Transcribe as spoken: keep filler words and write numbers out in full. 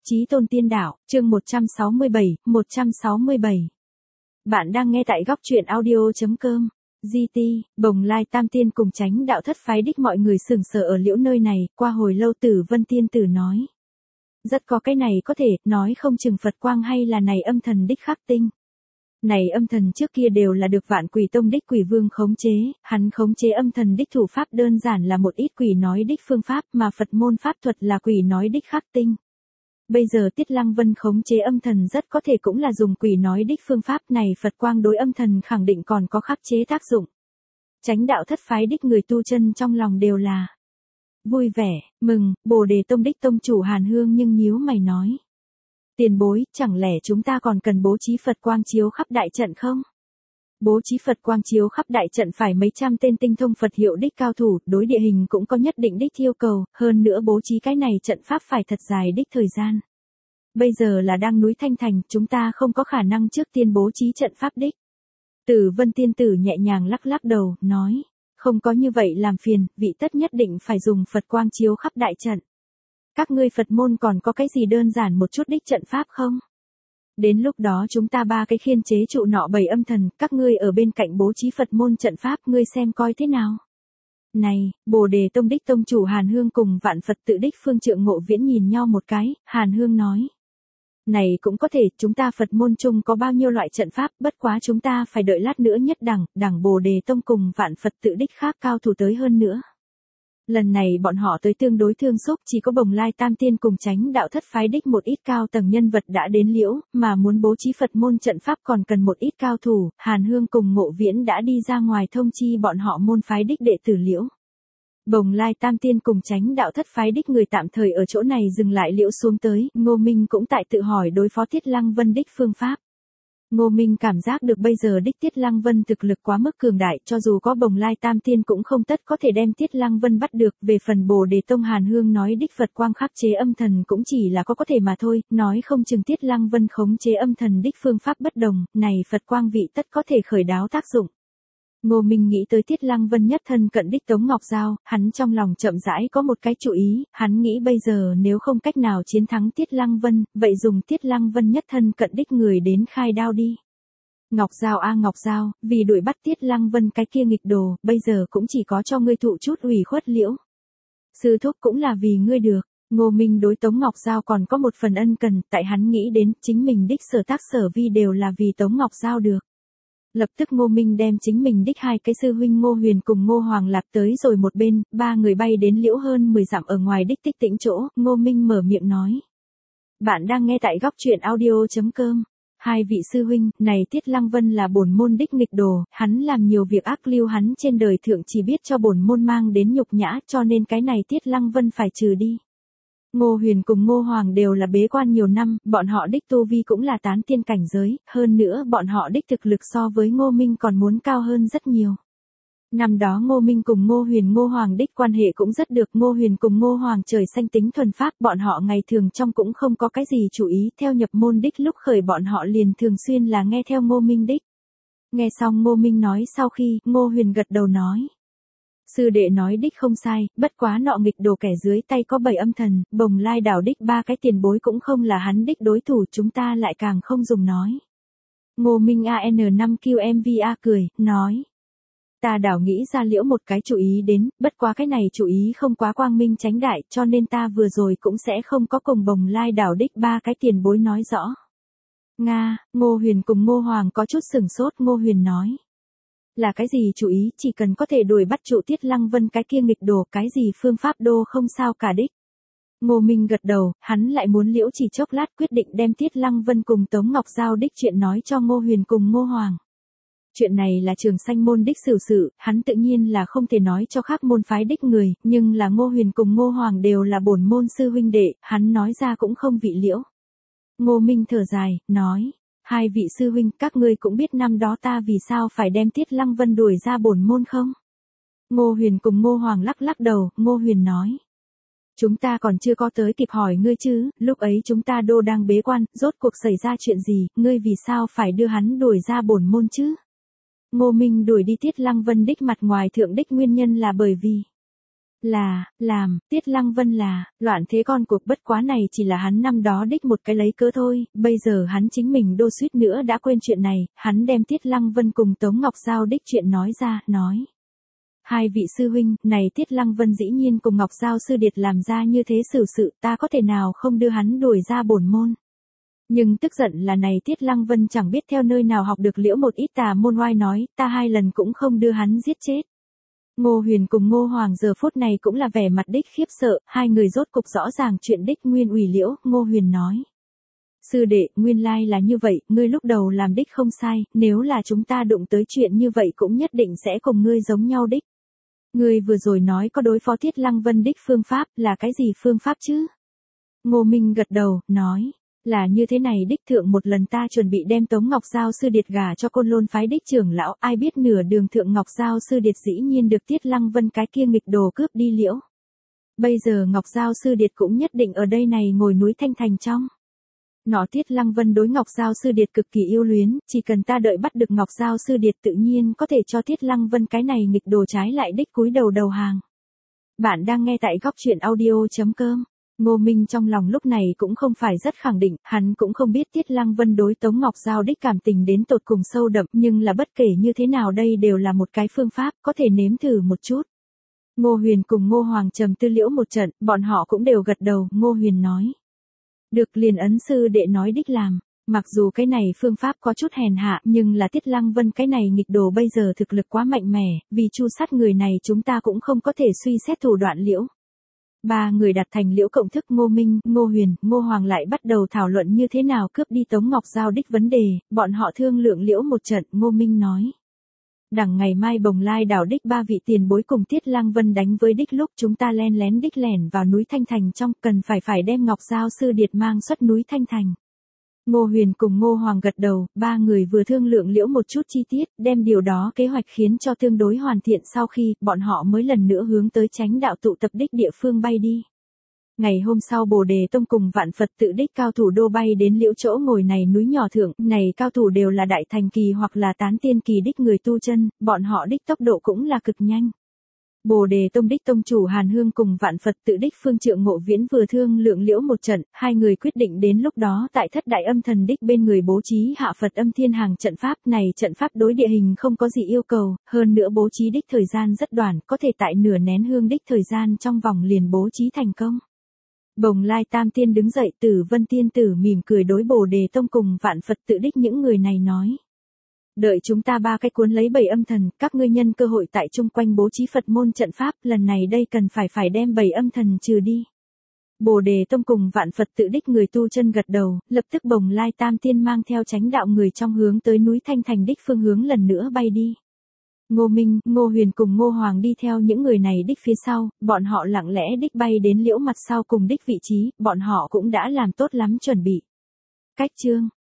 Chí Tôn Tiên Đạo, chương một trăm sáu mươi bảy, một trăm sáu mươi bảy. Bạn đang nghe tại góc truyện audio chấm com. giê tê, Bồng Lai Tam Tiên cùng Chánh Đạo thất phái đích mọi người sừng sờ ở liễu nơi này, qua hồi lâu Tử Vân Tiên Tử nói. Rất có cái này có thể, nói không chừng Phật Quang hay là này âm thần đích khắc tinh. Này âm thần trước kia đều là được Vạn Quỷ Tông đích quỷ vương khống chế, hắn khống chế âm thần đích thủ pháp đơn giản là một ít quỷ nói đích phương pháp mà Phật môn pháp thuật là quỷ nói đích khắc tinh. Bây giờ Tiết Lăng Vân khống chế âm thần rất có thể cũng là dùng quỷ nói đích phương pháp này, Phật Quang đối âm thần khẳng định còn có khắc chế tác dụng. Chánh Đạo thất phái đích người tu chân trong lòng đều là vui vẻ, mừng. Bồ Đề Tông đích tông chủ Hàn Hương nhưng nhíu mày nói. Tiền bối, chẳng lẽ chúng ta còn cần bố trí Phật Quang chiếu khắp đại trận không? Bố trí Phật Quang chiếu khắp đại trận phải mấy trăm tên tinh thông Phật hiệu đích cao thủ, đối địa hình cũng có nhất định đích yêu cầu, hơn nữa bố trí cái này trận pháp phải thật dài đích thời gian. Bây giờ là đang núi Thanh Thành, chúng ta không có khả năng trước tiên bố trí trận pháp đích. Tử Vân Tiên Tử nhẹ nhàng lắc lắc đầu, nói, không có như vậy làm phiền, vị tất nhất định phải dùng Phật Quang chiếu khắp đại trận. Các ngươi Phật môn còn có cái gì đơn giản một chút đích trận pháp không? Đến lúc đó chúng ta ba cái khiên chế trụ nọ bảy âm thần, các ngươi ở bên cạnh bố trí Phật môn trận pháp, ngươi xem coi thế nào. Này, Bồ Đề Tông đích tông chủ Hàn Hương cùng Vạn Phật tự đích Phương Trượng Ngộ Viễn nhìn nhau một cái, Hàn Hương nói. Này cũng có thể, chúng ta Phật môn chung có bao nhiêu loại trận pháp, bất quá chúng ta phải đợi lát nữa nhất đẳng, đẳng Bồ Đề Tông cùng Vạn Phật tự đích khác cao thủ tới hơn nữa. Lần này bọn họ tới tương đối thương xúc, chỉ có Bồng Lai Tam Tiên cùng Chánh Đạo thất phái đích một ít cao tầng nhân vật đã đến liễu, mà muốn bố trí Phật môn trận pháp còn cần một ít cao thủ, Hàn Hương cùng Ngộ Viễn đã đi ra ngoài thông chi bọn họ môn phái đích đệ tử liễu. Bồng Lai Tam Tiên cùng Chánh Đạo thất phái đích người tạm thời ở chỗ này dừng lại liễu xuống tới, Ngô Minh cũng tại tự hỏi đối phó Tiết Lăng Vân đích phương pháp. Ngô Minh cảm giác được bây giờ đích Tiết Lăng Vân thực lực quá mức cường đại, cho dù có Bồng Lai Tam Tiên cũng không tất có thể đem Tiết Lăng Vân bắt được. Về phần Bồ Đề Tông Hàn Hương nói đích Phật Quang khắc chế âm thần cũng chỉ là có có thể mà thôi, nói không chừng Tiết Lăng Vân khống chế âm thần đích phương pháp bất đồng, này Phật Quang vị tất có thể khởi đáo tác dụng. Ngô Minh nghĩ tới Tiết Lăng Vân nhất thân cận đích Tống Ngọc Giao, hắn trong lòng chậm rãi có một cái chủ ý, hắn nghĩ bây giờ nếu không cách nào chiến thắng Tiết Lăng Vân, vậy dùng Tiết Lăng Vân nhất thân cận đích người đến khai đao đi. Ngọc Giao a Ngọc Giao, vì đuổi bắt Tiết Lăng Vân cái kia nghịch đồ, bây giờ cũng chỉ có cho ngươi thụ chút ủy khuất liễu. Sư thúc cũng là vì ngươi được. Ngô Minh đối Tống Ngọc Giao còn có một phần ân cần, tại hắn nghĩ đến chính mình đích sở tác sở vi đều là vì Tống Ngọc Giao được. Lập tức Ngô Minh đem chính mình đích hai cái sư huynh Ngô Huyền cùng Ngô Hoàng Lạc tới rồi một bên, ba người bay đến liễu hơn mười dặm ở ngoài đích tích tĩnh chỗ, Ngô Minh mở miệng nói. Bạn đang nghe tại góc truyện audio chấm com. Hai vị sư huynh, này Tiết Lăng Vân là bổn môn đích nghịch đồ, hắn làm nhiều việc ác lưu, hắn trên đời thượng chỉ biết cho bổn môn mang đến nhục nhã, cho nên cái này Tiết Lăng Vân phải trừ đi. Ngô Huyền cùng Ngô Hoàng đều là bế quan nhiều năm, bọn họ đích tu vi cũng là tán tiên cảnh giới, hơn nữa bọn họ đích thực lực so với Ngô Minh còn muốn cao hơn rất nhiều. Năm đó Ngô Minh cùng Ngô Huyền Ngô Hoàng đích quan hệ cũng rất được, Ngô Huyền cùng Ngô Hoàng trời xanh tính thuần pháp, bọn họ ngày thường trong cũng không có cái gì chú ý, theo nhập môn đích lúc khởi bọn họ liền thường xuyên là nghe theo Ngô Minh đích. Nghe xong Ngô Minh nói sau khi, Ngô Huyền gật đầu nói. Sư đệ nói đích không sai, bất quá nọ nghịch đồ kẻ dưới tay có bảy âm thần, Bồng Lai đảo đích ba cái tiền bối cũng không là hắn đích đối thủ, chúng ta lại càng không dùng nói. Ngô Minh A N năm Q M V A cười, nói. Ta đảo nghĩ ra liễu một cái chủ ý đến, bất quá cái này chủ ý không quá quang minh chánh đại, cho nên ta vừa rồi cũng sẽ không có cùng Bồng Lai đảo đích ba cái tiền bối nói rõ. Nga, Ngô Huyền cùng Ngô Hoàng có chút sừng sốt, Ngô Huyền nói. Là cái gì chủ ý, chỉ cần có thể đuổi bắt trụ Tiết Lăng Vân cái kia nghịch đồ, cái gì phương pháp đô không sao cả đích. Ngô Minh gật đầu, hắn lại muốn liễu chỉ chốc lát quyết định đem Tiết Lăng Vân cùng Tống Ngọc Giao đích chuyện nói cho Ngô Huyền cùng Ngô Hoàng. Chuyện này là Trường Sanh môn đích xử sự, hắn tự nhiên là không thể nói cho khác môn phái đích người, nhưng là Ngô Huyền cùng Ngô Hoàng đều là bổn môn sư huynh đệ, hắn nói ra cũng không vị liễu. Ngô Minh thở dài, nói. Hai vị sư huynh, các ngươi cũng biết năm đó ta vì sao phải đem Tiết Lăng Vân đuổi ra bổn môn không? Ngô Huyền cùng Ngô Hoàng lắc lắc đầu, Ngô Huyền nói. Chúng ta còn chưa có tới kịp hỏi ngươi chứ, lúc ấy chúng ta đô đang bế quan, rốt cuộc xảy ra chuyện gì, ngươi vì sao phải đưa hắn đuổi ra bổn môn chứ? Ngô Minh đuổi đi Tiết Lăng Vân đích mặt ngoài thượng đích nguyên nhân là bởi vì Là, làm, Tiết Lăng Vân là, loạn thế con cuộc bất quá này chỉ là hắn năm đó đích một cái lấy cớ thôi, bây giờ hắn chính mình đô suýt nữa đã quên chuyện này, hắn đem Tiết Lăng Vân cùng Tống Ngọc Giao đích chuyện nói ra, nói. Hai vị sư huynh, này Tiết Lăng Vân dĩ nhiên cùng Ngọc Giao sư điệt làm ra như thế xử sự, ta có thể nào không đưa hắn đuổi ra bổn môn. Nhưng tức giận là này Tiết Lăng Vân chẳng biết theo nơi nào học được liễu một ít tà môn oai nói, ta hai lần cũng không đưa hắn giết chết. Ngô Huyền cùng Ngô Hoàng giờ phút này cũng là vẻ mặt đích khiếp sợ, hai người rốt cục rõ ràng chuyện đích nguyên ủy liễu, Ngô Huyền nói. Sư đệ, nguyên lai là như vậy, ngươi lúc đầu làm đích không sai, nếu là chúng ta đụng tới chuyện như vậy cũng nhất định sẽ cùng ngươi giống nhau đích. Ngươi vừa rồi nói có đối phó Tiết Lăng Vân đích phương pháp, là cái gì phương pháp chứ? Ngô Minh gật đầu, nói. Là như thế này đích thượng một lần ta chuẩn bị đem Tống Ngọc Giao sư điệt gả cho Côn Lôn phái đích trưởng lão, ai biết nửa đường thượng Ngọc Giao sư điệt dĩ nhiên được Tiết Lăng Vân cái kia nghịch đồ cướp đi liễu. Bây giờ Ngọc Giao sư điệt cũng nhất định ở đây này ngồi núi Thanh Thành trong. Nọ Tiết Lăng Vân đối Ngọc Giao sư điệt cực kỳ yêu luyến, chỉ cần ta đợi bắt được Ngọc Giao sư điệt tự nhiên có thể cho Tiết Lăng Vân cái này nghịch đồ trái lại đích cúi đầu đầu hàng. Bạn đang nghe tại góc truyện audio.com. Ngô Minh trong lòng lúc này cũng không phải rất khẳng định, hắn cũng không biết Tiết Lăng Vân đối Tống Ngọc Giao đích cảm tình đến tột cùng sâu đậm, nhưng là bất kể như thế nào đây đều là một cái phương pháp, có thể nếm thử một chút. Ngô Huyền cùng Ngô Hoàng trầm tư liễu một trận, bọn họ cũng đều gật đầu, Ngô Huyền nói. Được liền ấn sư đệ nói đích làm, mặc dù cái này phương pháp có chút hèn hạ, nhưng là Tiết Lăng Vân cái này nghịch đồ bây giờ thực lực quá mạnh mẽ, vì chu sát người này chúng ta cũng không có thể suy xét thủ đoạn liễu. Ba người đặt thành liễu cộng thức Ngô Minh, Ngô Huyền, Ngô Hoàng lại bắt đầu thảo luận như thế nào cướp đi Tống Ngọc Giao đích vấn đề, bọn họ thương lượng liễu một trận, Ngô Minh nói. Đằng ngày mai Bồng Lai đảo đích ba vị tiền bối cùng Tiết Lăng Vân đánh với đích lúc chúng ta len lén đích lẻn vào núi Thanh Thành trong, cần phải phải đem Ngọc Giao sư điệt mang xuất núi Thanh Thành. Ngô Huyền cùng Ngô Hoàng gật đầu, ba người vừa thương lượng liễu một chút chi tiết, đem điều đó kế hoạch khiến cho tương đối hoàn thiện sau khi, bọn họ mới lần nữa hướng tới Chánh đạo tụ tập đích địa phương bay đi. Ngày hôm sau Bồ Đề Tông cùng Vạn Phật tự đích cao thủ đô bay đến liễu chỗ ngồi này núi nhỏ thượng, này cao thủ đều là đại thành kỳ hoặc là tán tiên kỳ đích người tu chân, bọn họ đích tốc độ cũng là cực nhanh. Bồ Đề Tông đích tông chủ Hàn Hương cùng Vạn Phật tự đích phương trượng Ngộ Viễn vừa thương lượng liễu một trận, hai người quyết định đến lúc đó tại thất đại âm thần đích bên người bố trí hạ Phật âm thiên hàng trận pháp này, trận pháp đối địa hình không có gì yêu cầu, hơn nữa bố trí đích thời gian rất đoạn, có thể tại nửa nén hương đích thời gian trong vòng liền bố trí thành công. Bồng Lai Tam Tiên đứng dậy, Tử Vân Tiên Tử mỉm cười đối Bồ Đề Tông cùng Vạn Phật tự đích những người này nói. Đợi chúng ta ba cái cuốn lấy bảy âm thần, các ngươi nhân cơ hội tại chung quanh bố trí Phật môn trận pháp, lần này đây cần phải phải đem bảy âm thần trừ đi. Bồ Đề Tông cùng Vạn Phật tự đích người tu chân gật đầu, lập tức Bồng Lai Tam Tiên mang theo Chánh đạo người trong hướng tới núi Thanh Thành đích phương hướng lần nữa bay đi. Ngô Minh, Ngô Huyền cùng Ngô Hoàng đi theo những người này đích phía sau, bọn họ lặng lẽ đích bay đến liễu mặt sau cùng đích vị trí, bọn họ cũng đã làm tốt lắm chuẩn bị. Cách chương